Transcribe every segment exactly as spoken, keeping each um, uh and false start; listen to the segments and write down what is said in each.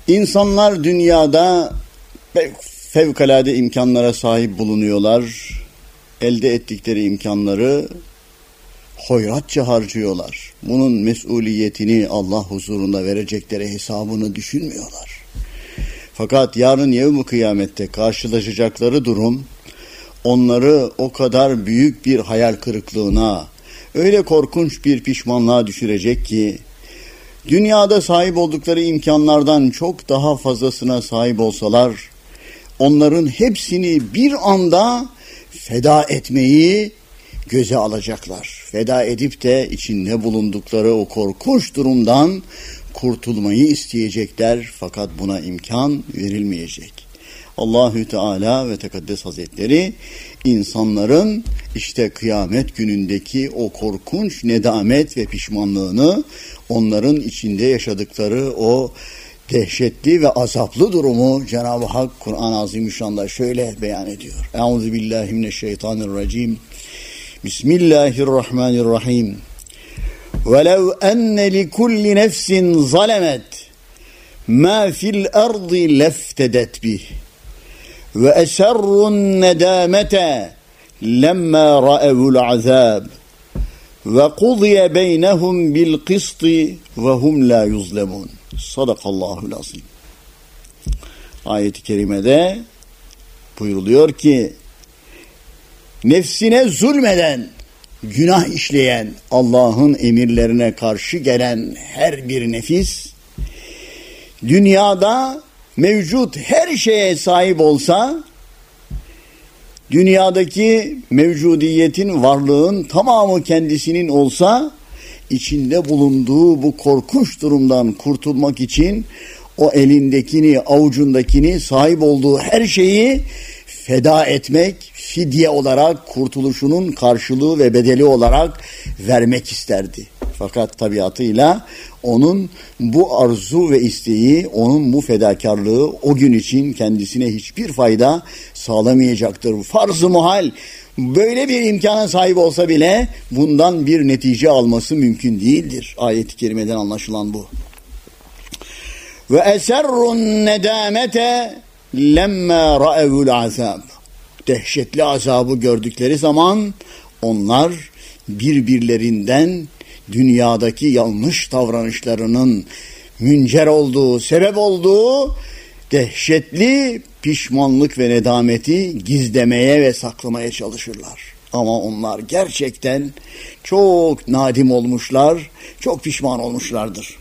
İnsanlar dünyada fevkalade imkanlara sahip bulunuyorlar. Elde ettikleri imkanları hoyratça harcıyorlar. Bunun mesuliyetini Allah huzurunda verecekleri hesabını düşünmüyorlar. Fakat yarın yevm-i kıyamette karşılaşacakları durum onları o kadar büyük bir hayal kırıklığına, öyle korkunç bir pişmanlığa düşürecek ki dünyada sahip oldukları imkanlardan çok daha fazlasına sahip olsalar onların hepsini bir anda feda etmeyi göze alacaklar. Feda edip de içinde bulundukları o korkunç durumdan kurtulmayı isteyecekler fakat buna imkan verilmeyecek. Allahü Teala ve Tekaddes Hazretleri insanların işte kıyamet günündeki o korkunç nedamet ve pişmanlığını, onların içinde yaşadıkları o dehşetli ve azaplı durumu Cenab-ı Hak Kur'an-ı Azimüşşan'da şöyle beyan ediyor. Euzubillahimineşşeytanirracim. Bismillahirrahmanirrahim. وَلَوْ أَنَّ لِكُلِّ نَفْسٍ ظَلَمَتْ مَا فِي الْأَرْضِ لَافْتَدَتْ بِهِ وَأَسَرُّوا النَّدَامَةَ لَمَّا رَأَوُا الْعَذَابَ وَقُضِيَ بَيْنَهُمْ بِالْقِسْطِ وَهُمْ لَا يُظْلَمُونَ. Sadakallahul azim. Ayet-i kerimede buyuruluyor ki nefsine zulmeden, günah işleyen, Allah'ın emirlerine karşı gelen her bir nefis dünyada mevcut her şeye sahip olsa, dünyadaki mevcudiyetin, varlığın tamamı kendisinin olsa, içinde bulunduğu bu korkunç durumdan kurtulmak için o elindekini, avucundakini, sahip olduğu her şeyi feda etmek, fidye olarak kurtuluşunun karşılığı ve bedeli olarak vermek isterdi. Fakat tabiatıyla onun bu arzu ve isteği, onun bu fedakarlığı o gün için kendisine hiçbir fayda sağlamayacaktır. Farz-ı muhal böyle bir imkana sahip olsa bile bundan bir netice alması mümkün değildir. Ayet-i kerimeden anlaşılan bu. Ve eserrun nedamete lemma ra'evul azab. Dehşetli azabı gördükleri zaman onlar birbirlerinden dünyadaki yanlış davranışlarının müncer olduğu, sebep olduğu dehşetli pişmanlık ve nedameti gizlemeye ve saklamaya çalışırlar. Ama onlar gerçekten çok nadim olmuşlar, çok pişman olmuşlardır.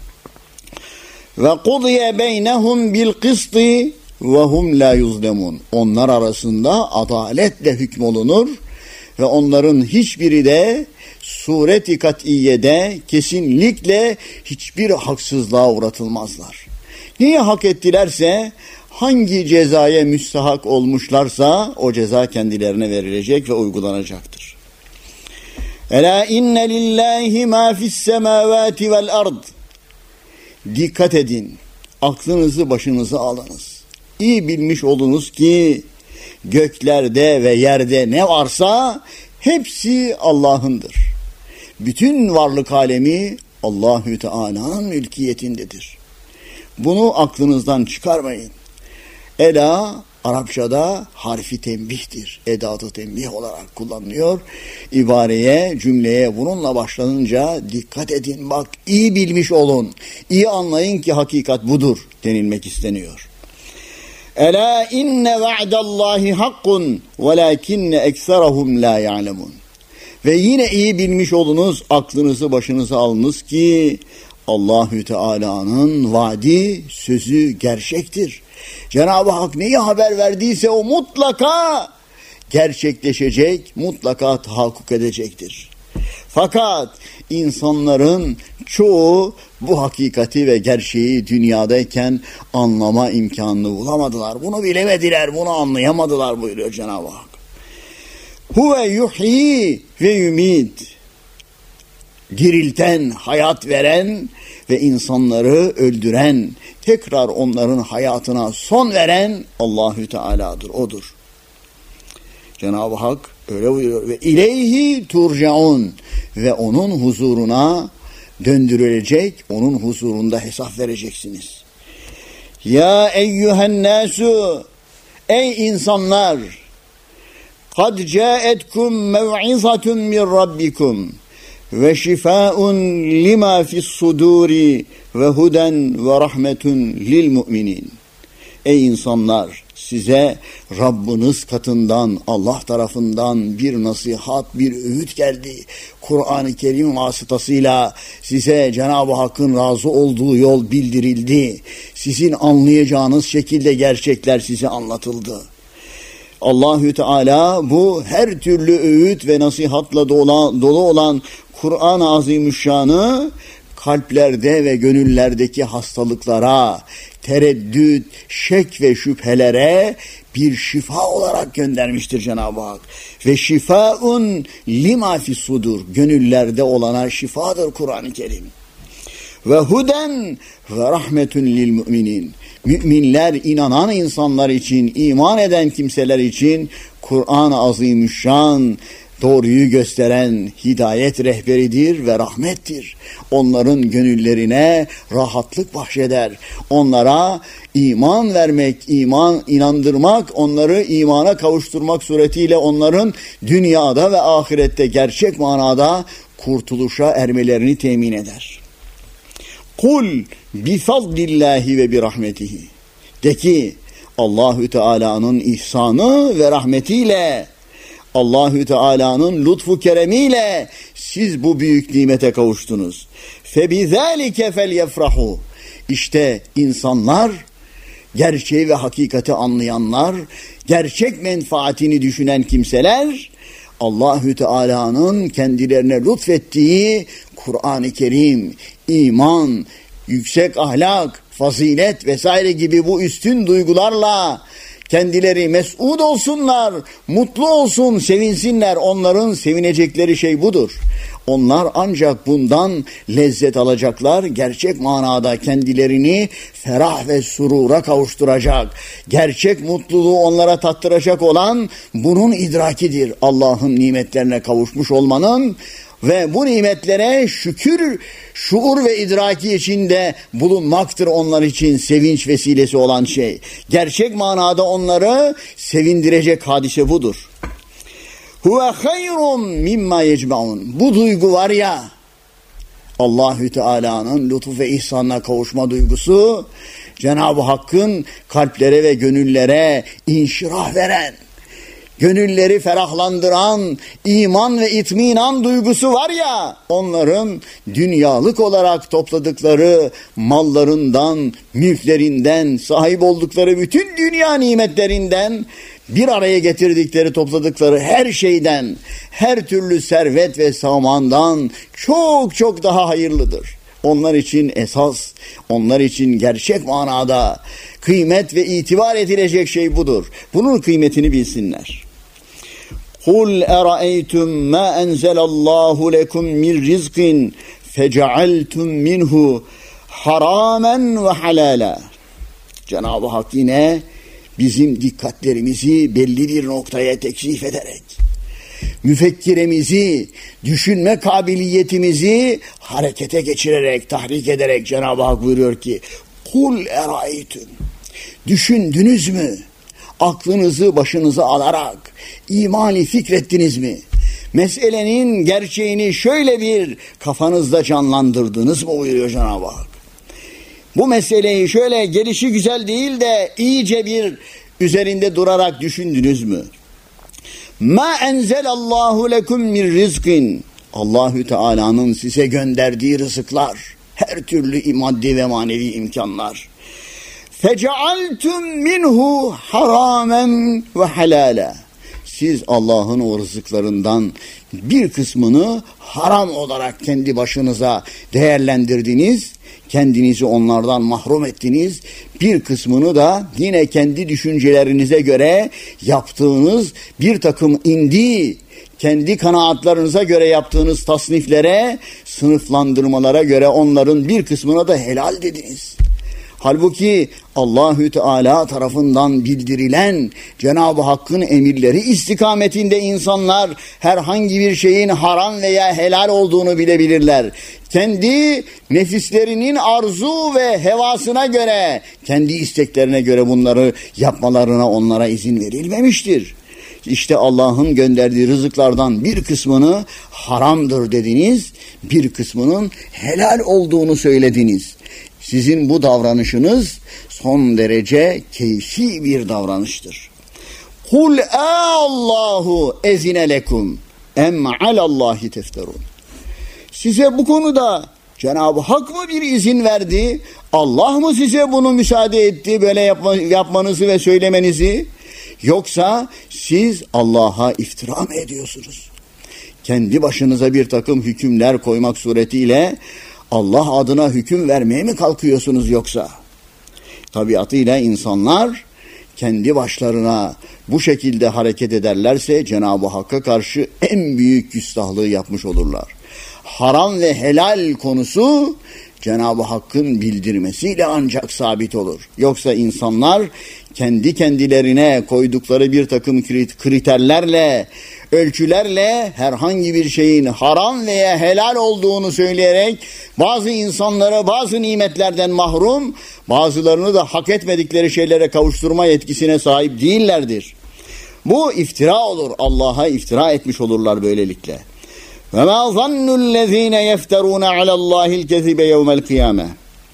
Ve kudiye beynehum bil kısti ve hum la yuzlemun. Onlar arasında adaletle hükmolunur ve onların hiçbiri de sureti kat'iyede kesinlikle hiçbir haksızlığa uğratılmazlar. Niye hak ettilerse, hangi cezaya müstahak olmuşlarsa o ceza kendilerine verilecek ve uygulanacaktır. Ela inne lillahi ma fis semavati vel ard. Dikkat edin, aklınızı başınıza alınız. İyi bilmiş olunuz ki göklerde ve yerde ne varsa hepsi Allah'ındır. Bütün varlık alemi Allahü Teala'nın mülkiyetindedir. Bunu aklınızdan çıkarmayın. Ela Arapçada harfi tembihtir. Edatı tembih olarak kullanılıyor. İbareye, cümleye bununla başlanınca dikkat edin, bak iyi bilmiş olun. İyi anlayın ki hakikat budur denilmek isteniyor. Ela inne va'dallahi hakkun velakinne ekserahum la ya'lemun. Ve yine iyi bilmiş olunuz, aklınızı başınıza alınız ki Allahü Teala'nın vaadi, sözü gerçektir. Cenab-ı Hak neyi haber verdiyse o mutlaka gerçekleşecek, mutlaka tahakkuk edecektir. Fakat insanların çoğu bu hakikati ve gerçeği dünyadayken anlama imkanını bulamadılar. Bunu bilemediler, bunu anlayamadılar buyuruyor Cenab-ı Hak. Huve yuhyi ve yumit. Dirilten, hayat veren ve insanları öldüren, tekrar onların hayatına son veren Allahü Teala'dır, odur. Cenab-ı Hak öyle buyuruyor. Ve ileyhi turcaun. Ve onun huzuruna döndürülecek, onun huzurunda hesap vereceksiniz. Ya eyyühen nasu, ey insanlar, kad caetkum mev'izatun min rabbikum ve şifaun lima fis suduri ve huden ve rahmetun lil mu'minin. Ey insanlar, size Rabbiniz katından, Allah tarafından bir nasihat, bir öğüt geldi. Kur'an-ı Kerim vasıtasıyla size Cenab-ı Hakk'ın razı olduğu yol bildirildi. Sizin anlayacağınız şekilde gerçekler size anlatıldı. Allahü Teala bu her türlü öğüt ve nasihatla dolu, dolu olan Kur'an-ı Azimüşşan'ı kalplerde ve gönüllerdeki hastalıklara, tereddüt, şek ve şüphelere bir şifa olarak göndermiştir Cenab-ı Hak. Ve şifaun lima fis sudur. Gönüllerde olana şifadır Kur'an-ı Kerim. Ve huden ve rahmetun lil müminin. Müminler, inanan insanlar için, iman eden kimseler için Kur'an-ı Azimüşşan doğruyu gösteren hidayet rehberidir ve rahmettir. Onların gönüllerine rahatlık bahşeder. Onlara iman vermek, iman inandırmak, onları imana kavuşturmak suretiyle onların dünyada ve ahirette gerçek manada kurtuluşa ermelerini temin eder. Kul bi fadlillahi ve bi rahmetihi. De ki Allahü Teala'nın ihsanı ve rahmetiyle, Allahü Teala'nın lütfu keremiyle siz bu büyük nimete kavuştunuz. Febizalike felyefrahu. İşte insanlar, gerçeği ve hakikati anlayanlar, gerçek menfaatini düşünen kimseler, Allahü Teala'nın kendilerine lütfettiği Kur'an-ı Kerim, iman, yüksek ahlak, fazilet vesaire gibi bu üstün duygularla kendileri mes'ud olsunlar, mutlu olsun, sevinsinler. Onların sevinecekleri şey budur. Onlar ancak bundan lezzet alacaklar. Gerçek manada kendilerini ferah ve surura kavuşturacak. Gerçek mutluluğu onlara tattıracak olan bunun idrakidir. Allah'ın nimetlerine kavuşmuş olmanın ve bu nimetlere şükür, şuur ve idraki içinde bulunmaktır onlar için sevinç vesilesi olan şey. Gerçek manada onları sevindirecek hadise budur. Huve hayrun mimma yecmaun. Bu duygu var ya, Allahü Teala'nın lütuf ve ihsanına kavuşma duygusu, Cenab-ı Hakk'ın kalplere ve gönüllere inşirah veren, gönülleri ferahlandıran iman ve itminan duygusu var ya, onların dünyalık olarak topladıkları mallarından, mülklerinden, sahip oldukları bütün dünya nimetlerinden, bir araya getirdikleri, topladıkları her şeyden, her türlü servet ve samandan çok çok daha hayırlıdır. Onlar için esas, onlar için gerçek manada kıymet ve itibar edilecek şey budur. Bunun kıymetini bilsinler. Kul eraeytum ma enzelallahu lekum min rizqin fecealtum minhu haramen ve halala. Cenab-ı Hak yine bizim dikkatlerimizi belli bir noktaya teksif ederek, müfekkiremizi, düşünme kabiliyetimizi harekete geçirerek, tahrik ederek Cenab-ı Hak buyuruyor ki, kul eraeytum, düşündünüz mü? Aklınızı başınıza alarak imani fikrettiniz mi? Meselenin gerçeğini şöyle bir kafanızda canlandırdınız mı buyuruyor Cenab-ı Hak. Bu meseleyi şöyle gelişi güzel değil de iyice bir üzerinde durarak düşündünüz mü? Ma enzelallahu lekum min rizkin. Allahü Teala'nın size gönderdiği rızıklar, her türlü maddi ve manevi imkanlar. Fecealtum minhu haramen ve halala. Siz Allah'ın o rızıklarından bir kısmını haram olarak kendi başınıza değerlendirdiniz. Kendinizi onlardan mahrum ettiniz. Bir kısmını da yine kendi düşüncelerinize göre yaptığınız bir takım indi, kendi kanaatlarınıza göre yaptığınız tasniflere, sınıflandırmalara göre onların bir kısmına da helal dediniz. Halbuki Allahü Teala tarafından bildirilen Cenab-ı Hakk'ın emirleri istikametinde insanlar herhangi bir şeyin haram veya helal olduğunu bilebilirler. Kendi nefislerinin arzu ve hevasına göre, kendi isteklerine göre bunları yapmalarına onlara izin verilmemiştir. İşte Allah'ın gönderdiği rızıklardan bir kısmını haramdır dediniz, bir kısmının helal olduğunu söylediniz. Sizin bu davranışınız son derece keyfi bir davranıştır. Kul Allahu ezine lekum em alallahi tefterun. Size bu konuda Cenab-ı Hak mı bir izin verdi? Allah mı size bunu müsaade etti böyle yapma, yapmanızı ve söylemenizi? Yoksa siz Allah'a iftira mı ediyorsunuz? Kendi başınıza bir takım hükümler koymak suretiyle Allah adına hüküm vermeye mi kalkıyorsunuz yoksa? Tabiatıyla insanlar kendi başlarına bu şekilde hareket ederlerse Cenab-ı Hakk'a karşı en büyük küstahlığı yapmış olurlar. Haram ve helal konusu Cenab-ı Hakk'ın bildirmesiyle ancak sabit olur. Yoksa insanlar kendi kendilerine koydukları bir takım kriterlerle, ölçülerle herhangi bir şeyin haram veya helal olduğunu söyleyerek bazı insanları bazı nimetlerden mahrum, bazılarını da hak etmedikleri şeylere kavuşturma yetkisine sahip değillerdir. Bu iftira olur. Allah'a iftira etmiş olurlar böylelikle. وَمَا ظَنُّ الَّذ۪ينَ يَفْتَرُونَ عَلَى اللّٰهِ الْكَذِبَ يَوْمَ الْقِيَامَةِ.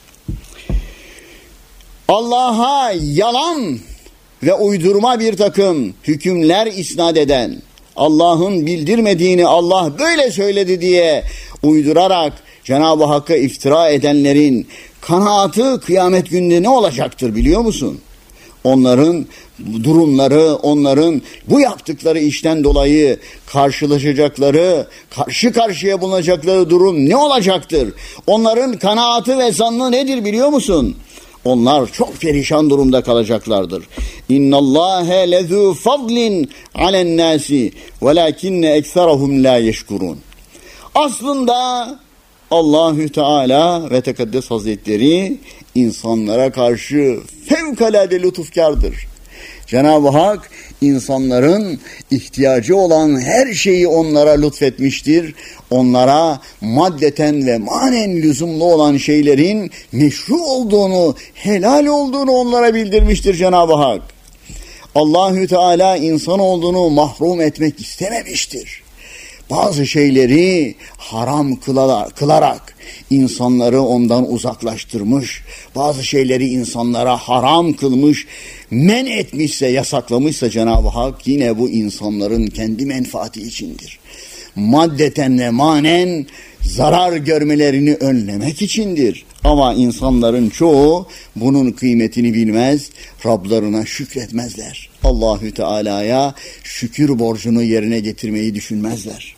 Allah'a yalan ve uydurma bir takım hükümler isnat eden, Allah'ın bildirmediğini Allah böyle söyledi diye uydurarak Cenab-ı Hakk'a iftira edenlerin kanaatı kıyamet gününde ne olacaktır biliyor musun? Onların durumları, onların bu yaptıkları işten dolayı karşılaşacakları, karşı karşıya bulunacakları durum ne olacaktır? Onların kanaatı ve zannı nedir biliyor musun? Onlar çok perişan durumda kalacaklardır. İnnallâhe lezû fadlin alennâsi velâkinne ekserahum lâ yeşkurûn. Aslında Allahü Teala ve Tekaddes Hazretleri insanlara karşı fevkalade lütufkardır. Cenab-ı Hak insanların ihtiyacı olan her şeyi onlara lütfetmiştir. Onlara maddeten ve manen lüzumlu olan şeylerin meşru olduğunu, helal olduğunu onlara bildirmiştir Cenab-ı Hak. Allahü Teala insan olduğunu mahrum etmek istememiştir. Bazı şeyleri haram kılarak insanları ondan uzaklaştırmış, bazı şeyleri insanlara haram kılmış, men etmişse, yasaklamışsa Cenab-ı Hak yine bu insanların kendi menfaati içindir. Maddeten ve manen zarar görmelerini önlemek içindir. Ama insanların çoğu bunun kıymetini bilmez, Rablarına şükretmezler. Allahü Teala'ya şükür borcunu yerine getirmeyi düşünmezler.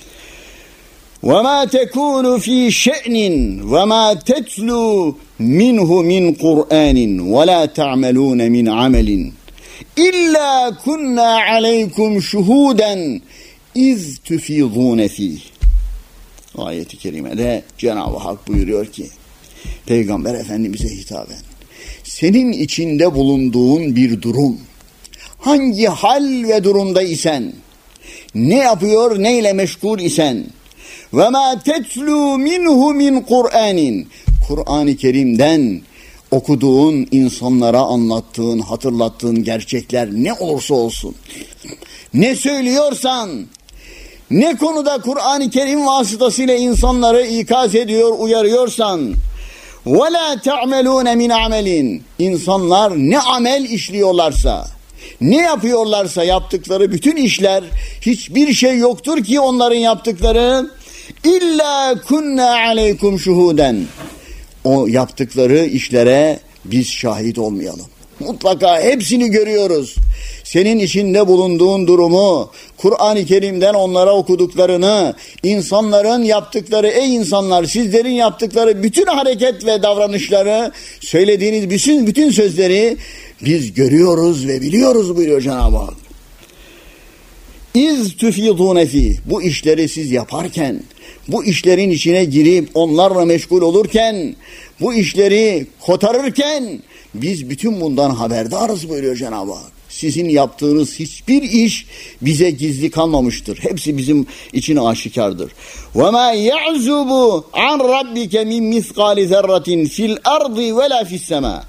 وَمَا تَكُونُ ف۪ي شَأْنٍ وَمَا تَتْلُوا مِنْهُ مِنْ قُرْآنٍ وَلَا تَعْمَلُونَ مِنْ عَمَلٍ إِلَّا كُنَّا عَلَيْكُمْ شُهُودًا اِذْ تُفِيضُونَ ف۪يهِ. Ayet-i kerimede Cenab-ı Hak buyuruyor ki, Peygamber Efendimiz'e hitaben, senin içinde bulunduğun bir durum, hangi hal ve durumda isen, ne yapıyor, neyle meşgul isen, وَمَا تَتْلُوا مِنْهُ مِنْ قُرْآنٍ, Kur'an-ı Kerim'den okuduğun, insanlara anlattığın, hatırlattığın gerçekler ne olursa olsun, ne söylüyorsan, ne konuda Kur'an-ı Kerim vasıtasıyla insanları ikaz ediyor, uyarıyorsan, وَلَا تَعْمَلُونَ مِنْ عَمَلٍ, insanlar ne amel işliyorlarsa, ne yapıyorlarsa yaptıkları bütün işler, hiçbir şey yoktur ki onların yaptıkları, İlla kunna aleykum şuhuden, o yaptıkları işlere biz şahit olmayalım. Mutlaka hepsini görüyoruz. Senin içinde bulunduğun durumu, Kur'an-ı Kerim'den onlara okuduklarını, insanların yaptıkları, ey insanlar sizlerin yaptıkları bütün hareket ve davranışları, söylediğiniz bütün, bütün sözleri biz görüyoruz ve biliyoruz buyuruyor Cenab-ı Hak. İz tüfidûne fîh, bu işleri siz yaparken, bu işlerin içine girip onlarla meşgul olurken, bu işleri kotarırken biz bütün bundan haberdarız buyuruyor Cenab-ı Hak. Sizin yaptığınız hiçbir iş bize gizli kalmamıştır. Hepsi bizim için aşikardır. وَمَا يَعْزُبُ عَنْ رَبِّكَ مِنْ مِثْقَالِ ذَرَّةٍ فِي الْأَرْضِ وَلَا فِي السَّمَاءِ.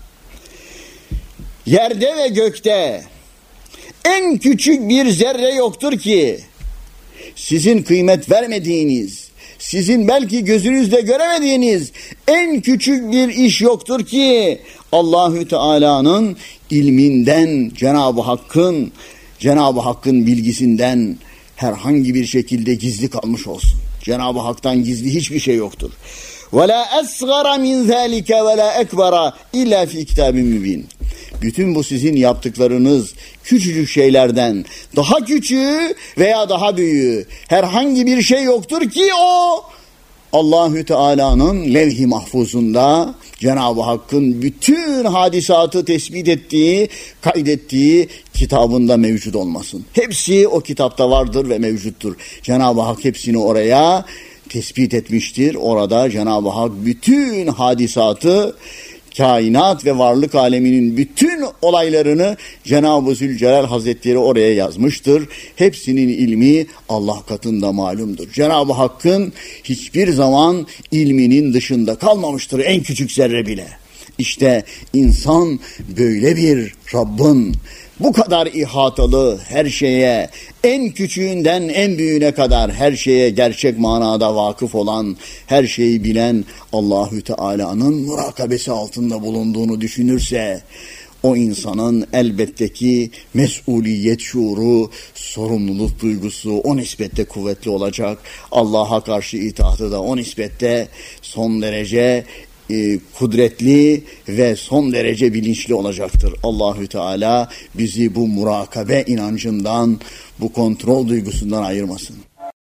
Yerde ve gökte en küçük bir zerre yoktur ki sizin kıymet vermediğiniz, sizin belki gözünüzde göremediğiniz en küçük bir iş yoktur ki Allahü Teala'nın ilminden, Cenab-ı Hakk'ın Cenab-ı Hakk'ın bilgisinden herhangi bir şekilde gizli kalmış olsun. Cenab-ı Hak'tan gizli hiçbir şey yoktur. وَلَا أَصْغَرَ مِنْ ذَٰلِكَ وَلَا أَكْبَرَ اِلَّا فِي كِتَابٍ مُّبِينٍ. Bütün bu sizin yaptıklarınız küçücük şeylerden daha küçüğü veya daha büyüğü herhangi bir şey yoktur ki o Allahü Teala'nın levh-i mahfuzunda Cenab-ı Hakk'ın bütün hadisatı tespit ettiği, kaydettiği kitabında mevcut olmasın. Hepsi o kitapta vardır ve mevcuttur. Cenab-ı Hak hepsini oraya tespit etmiştir. Orada Cenab-ı Hak bütün hadisatı, kainat ve varlık aleminin bütün olaylarını Cenab-ı Zülcelal Hazretleri oraya yazmıştır. Hepsinin ilmi Allah katında malumdur. Cenab-ı Hakk'ın hiçbir zaman ilminin dışında kalmamıştır en küçük zerre bile. İşte insan böyle bir Rabbin bu kadar ihatalı her şeye, en küçüğünden en büyüğüne kadar her şeye gerçek manada vakıf olan, her şeyi bilen Allahü Teala'nın murakabesi altında bulunduğunu düşünürse, o insanın elbette ki mesuliyet şuuru, sorumluluk duygusu o nispette kuvvetli olacak. Allah'a karşı itaatı da o nispette son derece kudretli ve son derece bilinçli olacaktır. Allahü Teala bizi bu murakabe inancından, bu kontrol duygusundan ayırmasın.